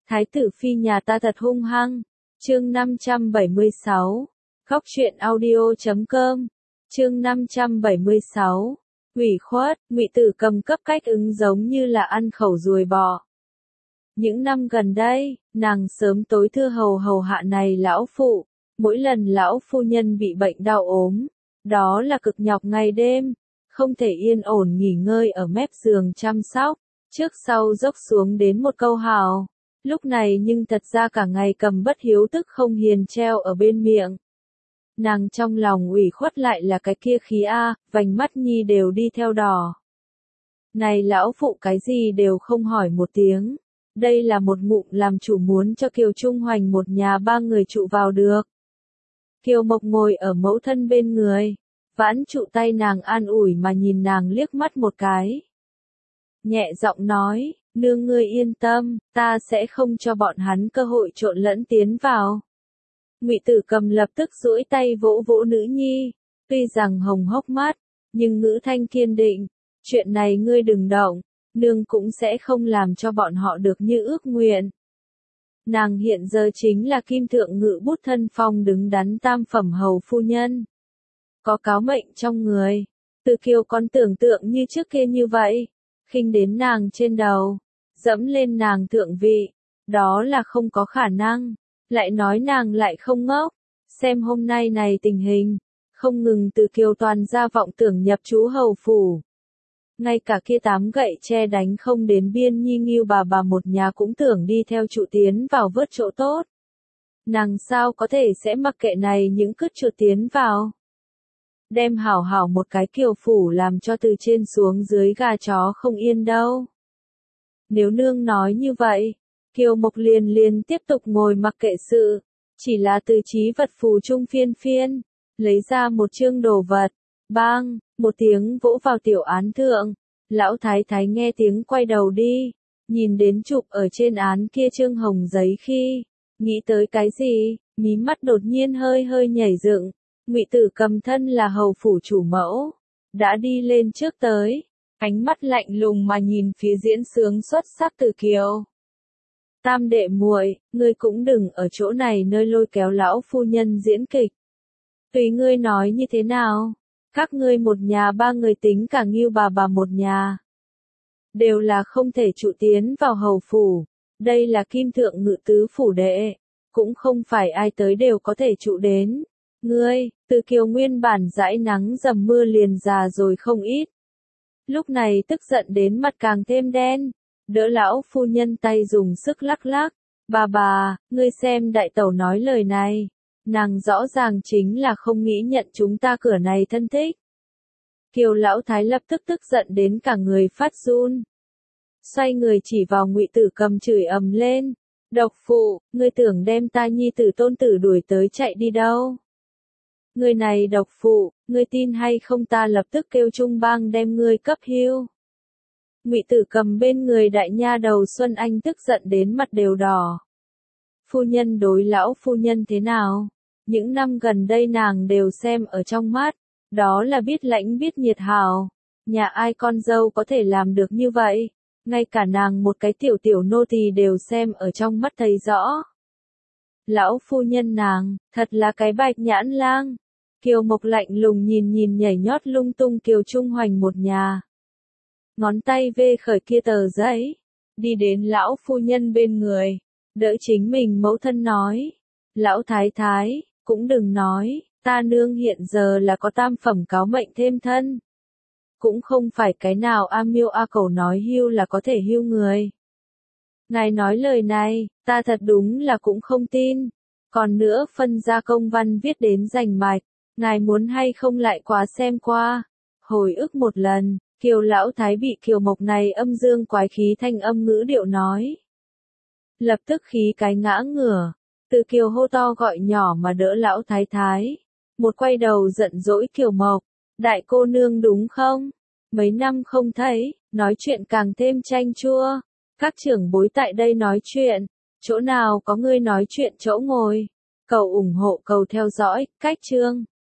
Thái tử phi nhà ta thật hung hăng. Chương 576. Góc truyện audio.com. Chương 576. Ủy khuất, Ngụy Tử Cầm cấp cách ứng giống như là ăn khẩu ruồi bọ. Những năm gần đây, nàng sớm tối thưa hầu hạ này lão phụ, mỗi lần lão phu nhân bị bệnh đau ốm, đó là cực nhọc ngày đêm, không thể yên ổn nghỉ ngơi ở mép giường chăm sóc, trước sau dốc xuống đến một câu hào. Lúc này nhưng thật ra cả ngày Cầm bất hiếu tức không hiền treo ở bên miệng. Nàng trong lòng ủy khuất lại là cái kia khí vành mắt nhi đều đi theo đỏ. Này lão phụ cái gì đều không hỏi một tiếng. Đây là một ngụm làm chủ muốn cho Kiều Trung Hoành một nhà ba người trụ vào được. Kiều Mộc ngồi ở mẫu thân bên người, vãn trụ tay nàng an ủi mà nhìn nàng liếc mắt một cái. Nhẹ giọng nói, nương ngươi yên tâm, ta sẽ không cho bọn hắn cơ hội trộn lẫn tiến vào. Ngụy Tử Cầm lập tức duỗi tay vỗ vỗ nữ nhi, tuy rằng hồng hốc mắt, nhưng ngữ thanh kiên định, chuyện này ngươi đừng động, nương cũng sẽ không làm cho bọn họ được như ước nguyện. Nàng hiện giờ chính là kim thượng ngự bút thân phong đứng đắn tam phẩm hầu phu nhân. Có cáo mệnh trong người, Từ Kiều còn tưởng tượng như trước kia như vậy, khinh đến nàng trên đầu, dẫm lên nàng thượng vị, đó là không có khả năng. Lại nói nàng lại không ngốc, xem hôm nay này tình hình, không ngừng Từ Kiều toàn ra vọng tưởng nhập trú hầu phủ. Ngay cả kia 8 gậy che đánh không đến biên nhi nghiêu bà một nhà cũng tưởng đi theo trụ tiến vào vớt chỗ tốt. Nàng sao có thể sẽ mặc kệ này những cứt chuột tiến vào. Đem hảo một cái Kiều phủ làm cho từ trên xuống dưới gà chó không yên đâu. Nếu nương nói như vậy, Kiều Mộc liền tiếp tục ngồi mặc kệ sự, chỉ là từ trí vật phù trung phiên, lấy ra một chương đồ vật, bang, một tiếng vỗ vào tiểu án thượng, lão thái thái nghe tiếng quay đầu đi, nhìn đến chụp ở trên án kia chương hồng giấy khi, nghĩ tới cái gì, mí mắt đột nhiên hơi nhảy dựng, Ngụy Tử Cầm thân là hầu phủ chủ mẫu, đã đi lên trước tới, ánh mắt lạnh lùng mà nhìn phía diễn sướng xuất sắc Từ Kiều. Tam đệ muội, ngươi cũng đừng ở chỗ này nơi lôi kéo lão phu nhân diễn kịch. Tùy ngươi nói như thế nào, các ngươi một nhà ba người tính cả nghiêu bà một nhà. Đều là không thể trụ tiến vào hầu phủ, đây là kim thượng ngự tứ phủ đệ, cũng không phải ai tới đều có thể trụ đến. Ngươi, Từ Kiều nguyên bản dãi nắng dầm mưa liền già rồi không ít. Lúc này tức giận đến mặt càng thêm đen. Đỡ lão phu nhân tay dùng sức lắc lắc, bà, ngươi xem đại tẩu nói lời này, nàng rõ ràng chính là không nghĩ nhận chúng ta cửa này thân thích. Kiều lão thái lập tức tức giận đến cả người phát run. Xoay người chỉ vào Ngụy Tử Cầm chửi ầm lên, độc phụ, ngươi tưởng đem ta nhi tử tôn tử đuổi tới chạy đi đâu. Ngươi này độc phụ, ngươi tin hay không ta lập tức kêu trung bang đem ngươi cấp hưu. Ngụy Tử Cầm bên người đại nha đầu Xuân Anh tức giận đến mặt đều đỏ. Phu nhân đối lão phu nhân thế nào? Những năm gần đây nàng đều xem ở trong mắt, đó là biết lãnh biết nhiệt hào. Nhà ai con dâu có thể làm được như vậy? Ngay cả nàng một cái tiểu nô tỳ đều xem ở trong mắt thấy rõ. Lão phu nhân nàng, thật là cái bạch nhãn lang. Kiều Mộc lạnh lùng nhìn nhảy nhót lung tung Kiều Trung Hoành một nhà. Ngón tay vê khởi kia tờ giấy, đi đến lão phu nhân bên người, đỡ chính mình mẫu thân nói, lão thái thái, cũng đừng nói, ta nương hiện giờ là có tam phẩm cáo mệnh thêm thân. Cũng không phải cái nào miêu cầu nói hưu là có thể hưu người. Ngài nói lời này, ta thật đúng là cũng không tin. Còn nữa phân ra công văn viết đến rành mạch, ngài muốn hay không lại quá xem qua, hồi ức một lần. Kiều lão thái bị Kiều Mộc này âm dương quái khí thanh âm ngữ điệu nói. Lập tức khí cái ngã ngửa, Từ Kiều hô to gọi nhỏ mà đỡ lão thái thái. Một quay đầu giận dỗi Kiều Mộc, đại cô nương đúng không? Mấy năm không thấy, nói chuyện càng thêm chanh chua. Các trưởng bối tại đây nói chuyện, chỗ nào có ngươi nói chuyện chỗ ngồi. Cầu ủng hộ cầu theo dõi, cách chương.